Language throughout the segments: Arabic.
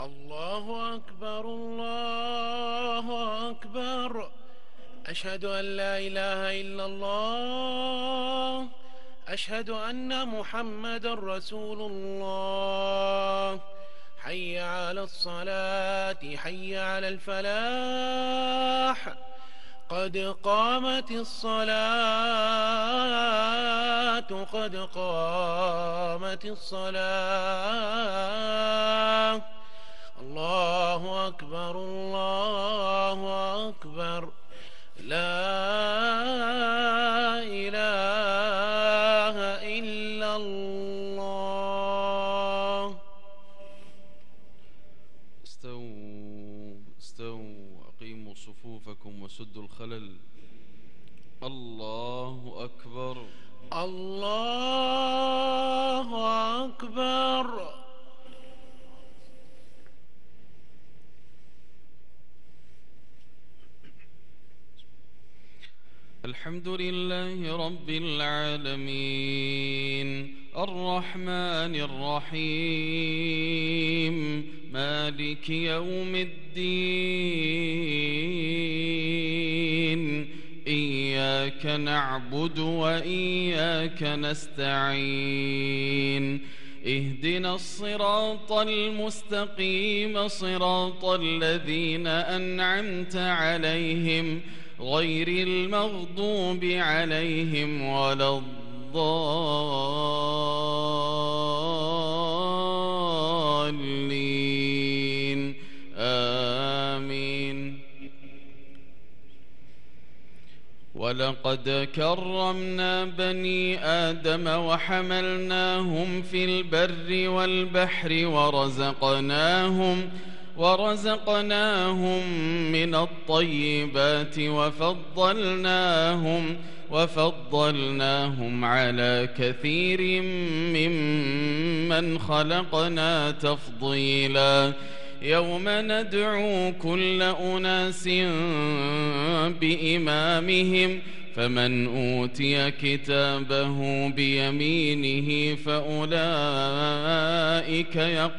الله أكبر الله أكبر. أشهد أن لا إله إلا الله. أشهد أن محمد رسول الله. حي على الصلاة حي على الفلاح. قد قامت الصلاة قد قامت الصلاة. الله أكبر الله أكبر. لا إله إلا الله. استووا استووا أقيموا صفوفكم وسدوا الخلل. الله أكبر الله أكبر. الحمد لله رب العالمين الرحمن الرحيم مالك يوم الدين. إياك نعبد وإياك نستعين. اهدنا الصراط المستقيم صراط الذين أنعمت عليهم غير المغضوب عليهم ولا الضالين. آمين. ولقد كرمنا بني آدم وحملناهم في البر والبحر ورزقناهم من الطيبات وفضلناهم على كثير ممن خلقنا تفضيلا. يوم ندعو كل أناس بإمامهم فمن أوتي كتابه بيمينه فأولئك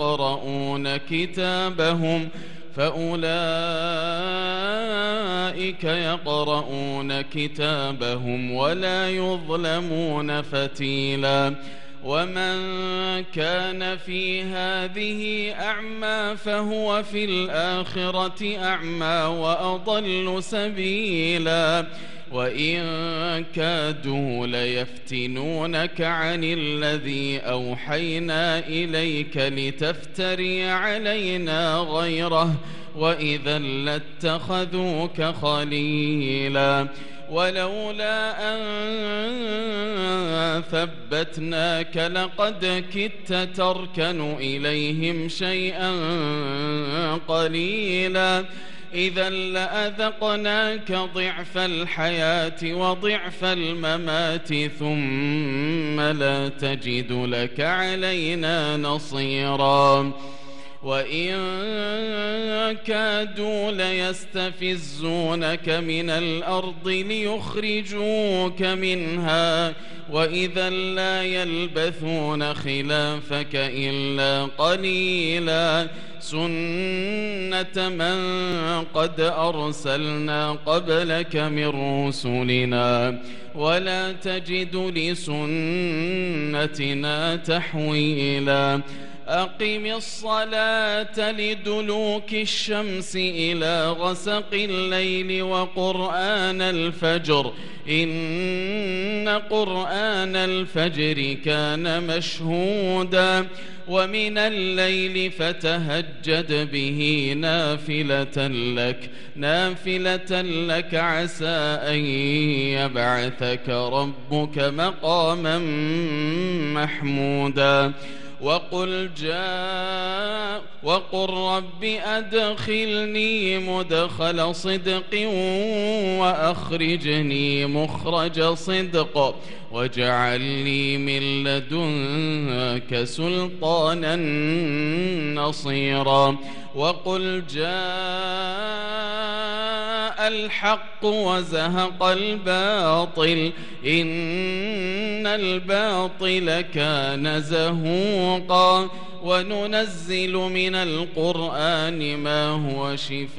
يقرؤون كتابهم ولا يظلمون فتيلا. ومن كان في هذه أعمى فهو في الآخرة أعمى وأضل سبيلا. وإن كادوا ليفتنونك عن الذي أوحينا إليك لتفتري علينا غيره وإذا لاتخذوك خليلا. ولولا أن ثبتناك لقد كدت تركن إليهم شيئا قليلا. إذا لأذقناك ضعف الحياة وضعف الممات ثم لا تجد لك علينا نصيرا. وإن كادوا ليستفزونك من الأرض ليخرجوك منها وإذا لا يلبثون خلافك إلا قليلا. سنة من قد أرسلنا قبلك من رسلنا ولا تجد لسنتنا تحويلا. أقم الصلاة لدلوك الشمس إلى غسق الليل وقرآن الفجر إن قرآن الفجر كان مشهودا. ومن الليل فتهجد به نافلة لك عسى أن يبعثك ربك مقاما محمودا. وقل رب أدخلني مدخل صدق وأخرجني مخرج صدق واجعل لي من لدنك سلطانا نصيرا. وقل جاء الحق وزهق الباطل إن الباطل كان زهوقا. وننزل من القرآن ما هو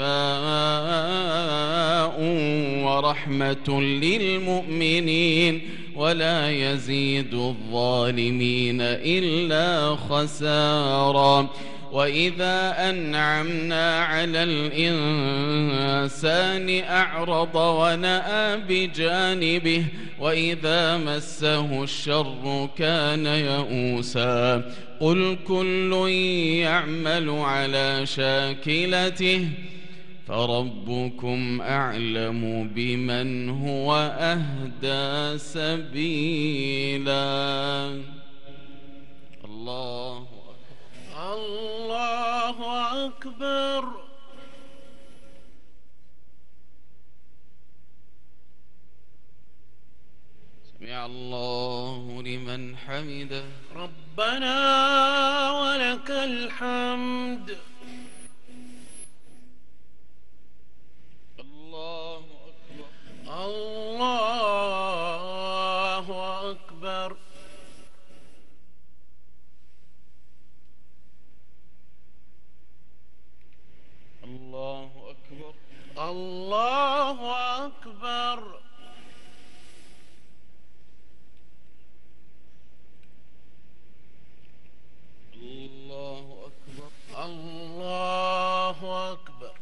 شفاء ورحمة للمؤمنين ولا يزيد الظالمين إلا خسارا. وإذا أنعمنا على الإنسان أعرض ونأى بجانبه وإذا مسه الشر كان يئوسا. قل كل يعمل على شاكلته فربكم أعلم بمن هو أهدى سبيلا. الله الله أكبر. سمع الله لمن حمده. ربنا ولك الحمد. الله أكبر. الله أكبر. الله أكبر. الله أكبر. الله أكبر. الله أكبر.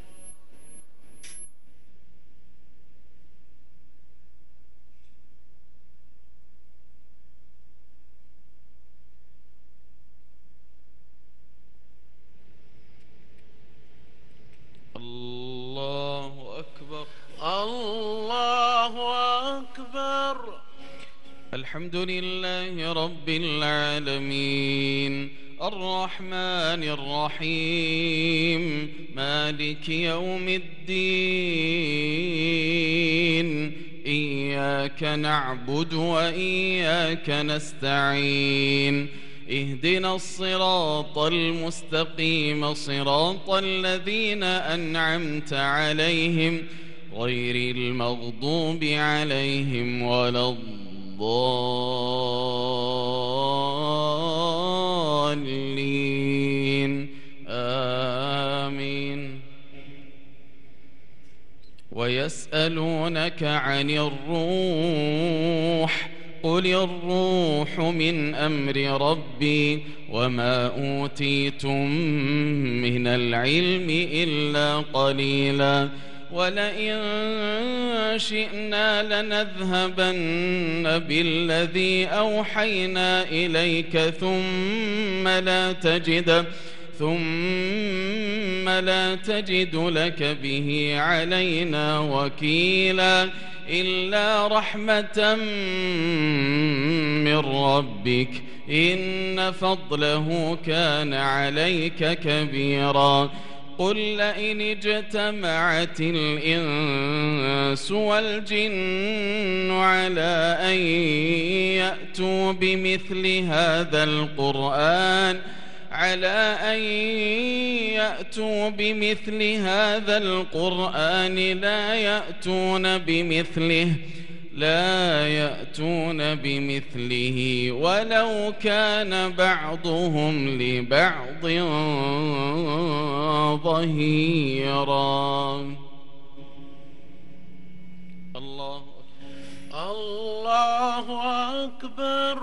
الله أكبر. الله أكبر. الحمد لله رب العالمين الرحمن الرحيم مالك يوم الدين إياك نعبد وإياك نستعين اهدنا الصراط المستقيم صراط الذين أنعمت عليهم غير المغضوب عليهم ولا الضالين آمين. ويسألونك عن الروح قل الروح من أمر ربي وما أوتيتم من العلم إلا قليلا ولئن شئنا لنذهبن بالذي أوحينا إليك ثم لا تجد لك به علينا وكيلا إلا رحمة من ربك إن فضله كان عليك كبيرا. قل لئن اجتمعت الإنس والجن على أن يأتوا بمثل هذا القرآن لا يأتون بمثله ولو كان بعضهم لبعض ظهيرا. الله أكبر.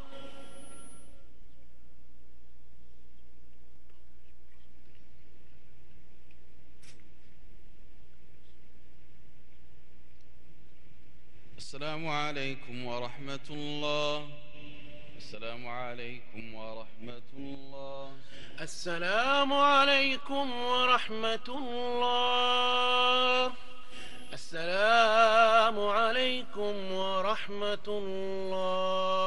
السلام عليكم ورحمة الله. السلام عليكم ورحمة الله. السلام عليكم ورحمة الله. السلام عليكم ورحمة الله.